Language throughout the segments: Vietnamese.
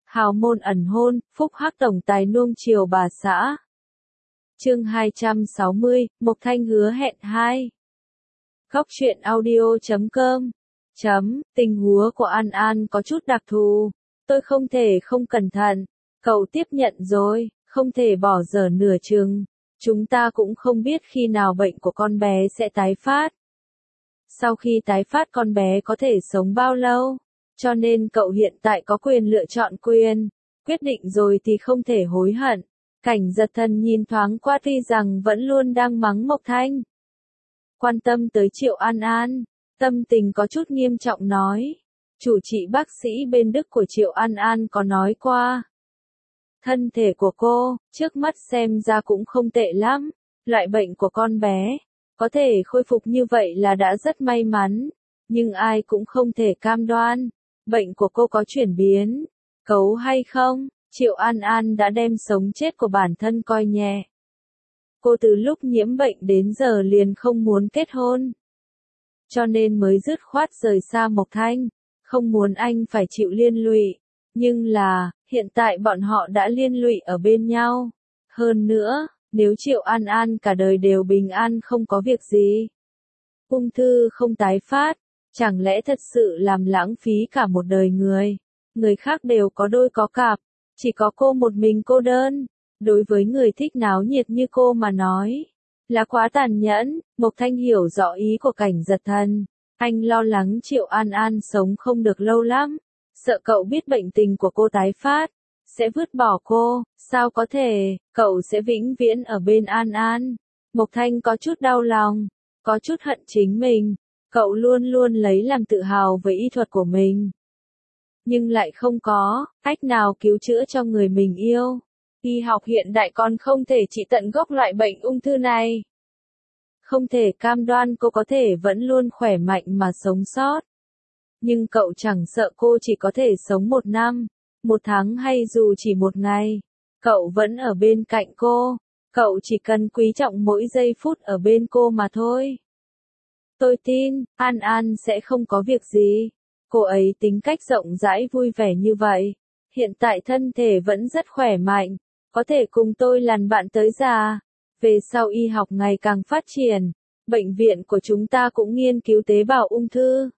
Hào môn ẩn hôn, phúc hắc tổng tài nuông chiều bà xã. Chương 260, Mộc Thanh hứa hẹn 2. Góc truyện audio.com. Tình huống của An An có chút đặc thù. Tôi không thể không cẩn thận. Cậu tiếp nhận rồi, không thể bỏ dở nửa chừng. Chúng ta cũng không biết khi nào bệnh của con bé sẽ tái phát. Sau khi tái phát con bé có thể sống bao lâu? Cho nên cậu hiện tại có quyền lựa chọn quyền. Quyết định rồi thì không thể hối hận. Cảnh Giật Thần nhìn thoáng qua tuy rằng vẫn luôn đang mắng Mộc Thanh. Quan tâm tới Triệu An An, tâm tình có chút nghiêm trọng nói. Chủ trị bác sĩ bên Đức của Triệu An An có nói qua. Thân thể của cô, trước mắt xem ra cũng không tệ lắm. Loại bệnh của con bé, có thể khôi phục như vậy là đã rất may mắn. Nhưng ai cũng không thể cam đoan. Bệnh của cô có chuyển biến, cấu hay không? Triệu An An đã đem sống chết của bản thân coi nhẹ. Cô từ lúc nhiễm bệnh đến giờ liền không muốn kết hôn. Cho nên mới dứt khoát rời xa Mộc Thanh, không muốn anh phải chịu liên lụy. Nhưng là, hiện tại bọn họ đã liên lụy ở bên nhau. Hơn nữa, nếu Triệu An An cả đời đều bình an không có việc gì, ung thư không tái phát, chẳng lẽ thật sự làm lãng phí cả một đời người. Người khác đều có đôi có cặp, chỉ có cô một mình cô đơn. Đối với người thích náo nhiệt như cô mà nói, là quá tàn nhẫn. Mộc Thanh hiểu rõ ý của Cảnh Giật Thần. Anh lo lắng Triệu An An sống không được lâu lắm. Sợ cậu biết bệnh tình của cô tái phát, sẽ vứt bỏ cô. Sao có thể, cậu sẽ vĩnh viễn ở bên An An. Mộc Thanh có chút đau lòng, có chút hận chính mình. Cậu luôn luôn lấy làm tự hào với y thuật của mình. Nhưng lại không có cách nào cứu chữa cho người mình yêu. Y học hiện đại còn không thể trị tận gốc loại bệnh ung thư này. Không thể cam đoan cô có thể vẫn luôn khỏe mạnh mà sống sót. Nhưng cậu chẳng sợ cô chỉ có thể sống 1 năm, 1 tháng hay dù chỉ 1 ngày. Cậu vẫn ở bên cạnh cô. Cậu chỉ cần quý trọng mỗi giây phút ở bên cô mà thôi. Tôi tin, An An sẽ không có việc gì. Cô ấy tính cách rộng rãi vui vẻ như vậy. Hiện tại thân thể vẫn rất khỏe mạnh. Có thể cùng tôi làm bạn tới già. Về sau y học ngày càng phát triển. Bệnh viện của chúng ta cũng nghiên cứu tế bào ung thư.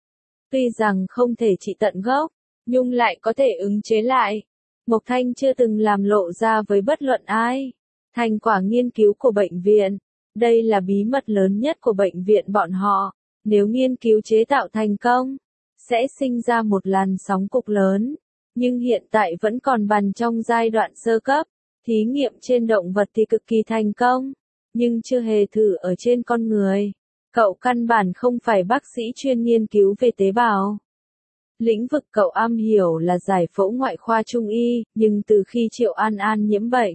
Tuy rằng không thể trị tận gốc, nhưng lại có thể ứng chế lại. Mộc Thanh chưa từng làm lộ ra với bất luận ai. Thành quả nghiên cứu của bệnh viện. Đây là bí mật lớn nhất của bệnh viện bọn họ. Nếu nghiên cứu chế tạo thành công, sẽ sinh ra một làn sóng cực lớn. Nhưng hiện tại vẫn còn bàn trong giai đoạn sơ cấp. Thí nghiệm trên động vật thì cực kỳ thành công, nhưng chưa hề thử ở trên con người. Cậu căn bản không phải bác sĩ chuyên nghiên cứu về tế bào. Lĩnh vực cậu am hiểu là giải phẫu ngoại khoa trung y, nhưng từ khi Triệu An An nhiễm bệnh,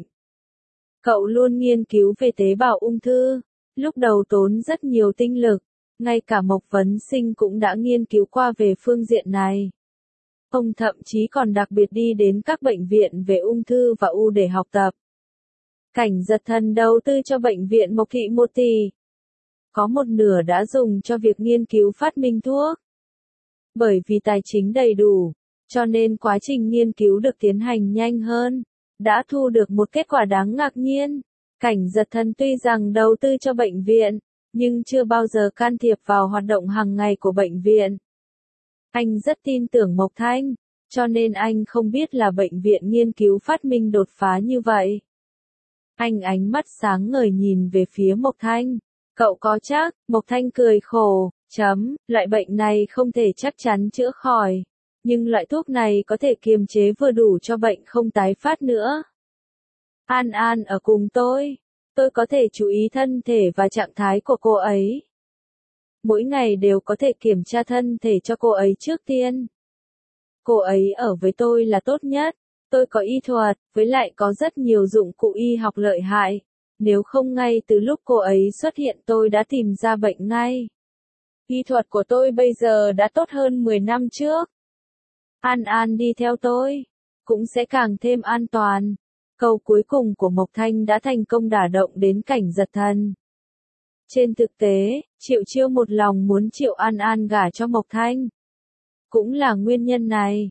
cậu luôn nghiên cứu về tế bào ung thư. Lúc đầu tốn rất nhiều tinh lực, ngay cả Mộc Vấn Sinh cũng đã nghiên cứu qua về phương diện này. Ông thậm chí còn đặc biệt đi đến các bệnh viện về ung thư và u để học tập. Cảnh Giật Thần đầu tư cho bệnh viện Mộc Thị 1 tỷ. Có một nửa đã dùng cho việc nghiên cứu phát minh thuốc. Bởi vì tài chính đầy đủ, cho nên quá trình nghiên cứu được tiến hành nhanh hơn. Đã thu được một kết quả đáng ngạc nhiên. Cảnh Giật Thần tuy rằng đầu tư cho bệnh viện, nhưng chưa bao giờ can thiệp vào hoạt động hàng ngày của bệnh viện. Anh rất tin tưởng Mộc Thanh, cho nên anh không biết là bệnh viện nghiên cứu phát minh đột phá như vậy. Anh ánh mắt sáng ngời nhìn về phía Mộc Thanh. Cậu có chắc? Mộc Thanh cười khổ. Loại bệnh này không thể chắc chắn chữa khỏi. Nhưng loại thuốc này có thể kiềm chế vừa đủ cho bệnh không tái phát nữa. An An ở cùng tôi có thể chú ý thân thể và trạng thái của cô ấy. Mỗi ngày đều có thể kiểm tra thân thể cho cô ấy trước tiên. Cô ấy ở với tôi là tốt nhất. Tôi có y thuật, với lại có rất nhiều dụng cụ y học lợi hại. Nếu không ngay từ lúc cô ấy xuất hiện tôi đã tìm ra bệnh ngay. Y thuật của tôi bây giờ đã tốt hơn 10 năm trước. An An đi theo tôi, cũng sẽ càng thêm an toàn. Câu cuối cùng của Mộc Thanh đã thành công đả động đến Cảnh Giật Thần. Trên thực tế, Triệu Chiêu một lòng muốn Triệu An An gả cho Mộc Thanh. Cũng là nguyên nhân này.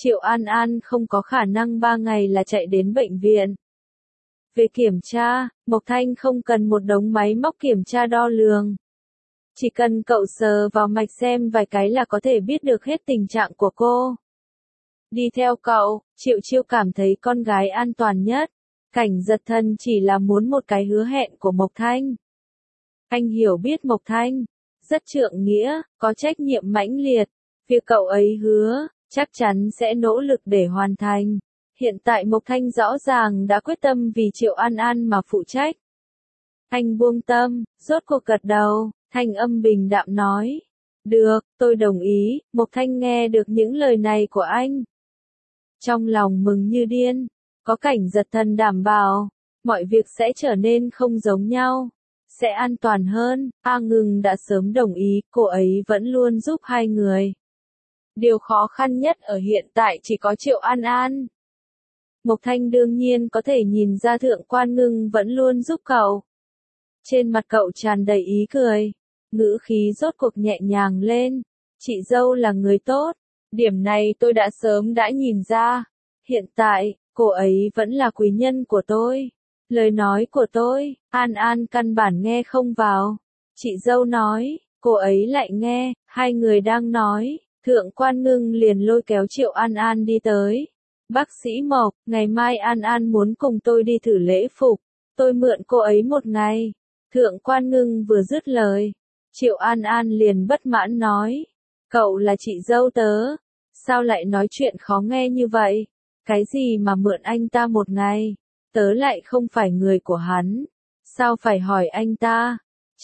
Triệu An An không có khả năng 3 ngày là chạy đến bệnh viện. Về kiểm tra, Mộc Thanh không cần một đống máy móc kiểm tra đo lường. Chỉ cần cậu sờ vào mạch xem vài cái là có thể biết được hết tình trạng của cô. Đi theo cậu, Triệu Chiêu cảm thấy con gái an toàn nhất. Cảnh Giật Thần chỉ là muốn một cái hứa hẹn của Mộc Thanh. Anh hiểu biết Mộc Thanh, rất trượng nghĩa, có trách nhiệm mãnh liệt. Việc cậu ấy hứa, chắc chắn sẽ nỗ lực để hoàn thành. Hiện tại Mộc Thanh rõ ràng đã quyết tâm vì Triệu An An mà phụ trách. Anh buông tâm, rốt cuộc gật đầu, thanh âm bình đạm nói. Được, tôi đồng ý. Mộc Thanh nghe được những lời này của anh. Trong lòng mừng như điên, có Cảnh Giật Thần đảm bảo, mọi việc sẽ trở nên không giống nhau, sẽ an toàn hơn. A Ngừng đã sớm đồng ý, cô ấy vẫn luôn giúp hai người. Điều khó khăn nhất ở hiện tại chỉ có Triệu An An. Mộc Thanh đương nhiên có thể nhìn ra Thượng Quan Ngưng vẫn luôn giúp cậu. Trên mặt cậu tràn đầy ý cười, ngữ khí rốt cuộc nhẹ nhàng lên. Chị dâu là người tốt, điểm này tôi đã sớm đã nhìn ra. Hiện tại, cô ấy vẫn là quý nhân của tôi. Lời nói của tôi, An An căn bản nghe không vào. Chị dâu nói, cô ấy lại nghe, hai người đang nói. Thượng Quan Ngưng liền lôi kéo Triệu An An đi tới. Bác sĩ Mộc, ngày mai An An muốn cùng tôi đi thử lễ phục. Tôi mượn cô ấy một ngày. Thượng Quan Ngưng vừa dứt lời, Triệu An An liền bất mãn nói. Cậu là chị dâu tớ. Sao lại nói chuyện khó nghe như vậy? Cái gì mà mượn anh ta một ngày? Tớ lại không phải người của hắn. Sao phải hỏi anh ta?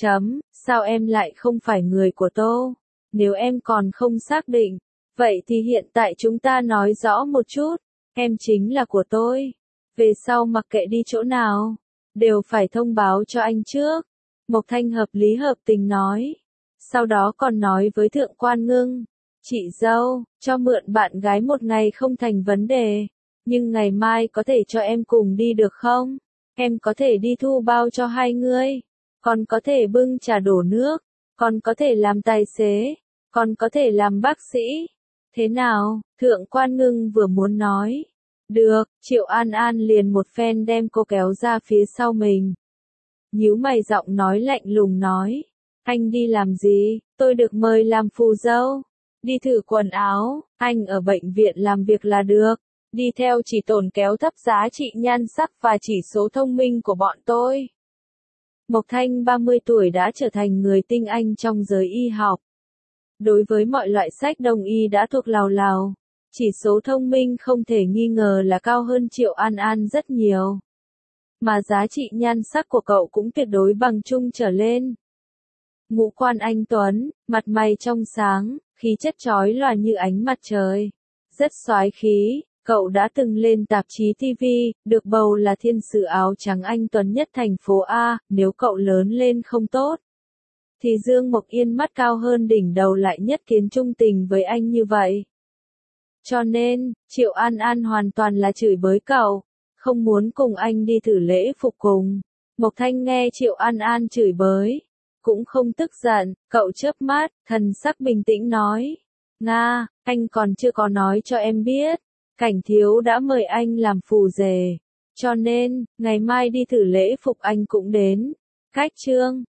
Sao em lại không phải người của tôi? Nếu em còn không xác định, vậy thì hiện tại chúng ta nói rõ một chút. Em chính là của tôi. Về sau mặc kệ đi chỗ nào, đều phải thông báo cho anh trước. Mộc Thanh hợp lý hợp tình nói. Sau đó còn nói với Thượng Quan Ngưng. Chị dâu, cho mượn bạn gái một ngày không thành vấn đề. Nhưng ngày mai có thể cho em cùng đi được không? Em có thể đi thu bao cho hai người. Còn có thể bưng trà đổ nước. Còn có thể làm tài xế. Còn có thể làm bác sĩ. Thế nào? Thượng Quan Ngưng vừa muốn nói. Được, Triệu An An liền một phen đem cô kéo ra phía sau mình. Nhíu mày giọng nói lạnh lùng nói. Anh đi làm gì? Tôi được mời làm phù dâu. Đi thử quần áo, anh ở bệnh viện làm việc là được. Đi theo chỉ tổn kéo thấp giá trị nhan sắc và chỉ số thông minh của bọn tôi. Mộc Thanh 30 tuổi đã trở thành người tinh anh trong giới y học. Đối với mọi loại sách đông y đã thuộc lào lào. Chỉ số thông minh không thể nghi ngờ là cao hơn Triệu An An rất nhiều. Mà giá trị nhan sắc của cậu cũng tuyệt đối bằng trung trở lên. Ngũ quan anh tuấn, mặt mày trong sáng, khí chất chói lòa như ánh mặt trời. Rất soái khí, cậu đã từng lên tạp chí TV, được bầu là thiên sử áo trắng anh tuấn nhất thành phố A. Nếu cậu lớn lên không tốt, thì Dương Mộc Yên mắt cao hơn đỉnh đầu lại nhất kiến trung tình với anh như vậy. Cho nên, Triệu An An hoàn toàn là chửi bới cậu, không muốn cùng anh đi thử lễ phục cùng. Mộc Thanh nghe Triệu An An chửi bới, cũng không tức giận, cậu chớp mắt, thần sắc bình tĩnh nói. Nga, anh còn chưa có nói cho em biết, Cảnh thiếu đã mời anh làm phù rể. Cho nên, ngày mai đi thử lễ phục anh cũng đến. Cách chương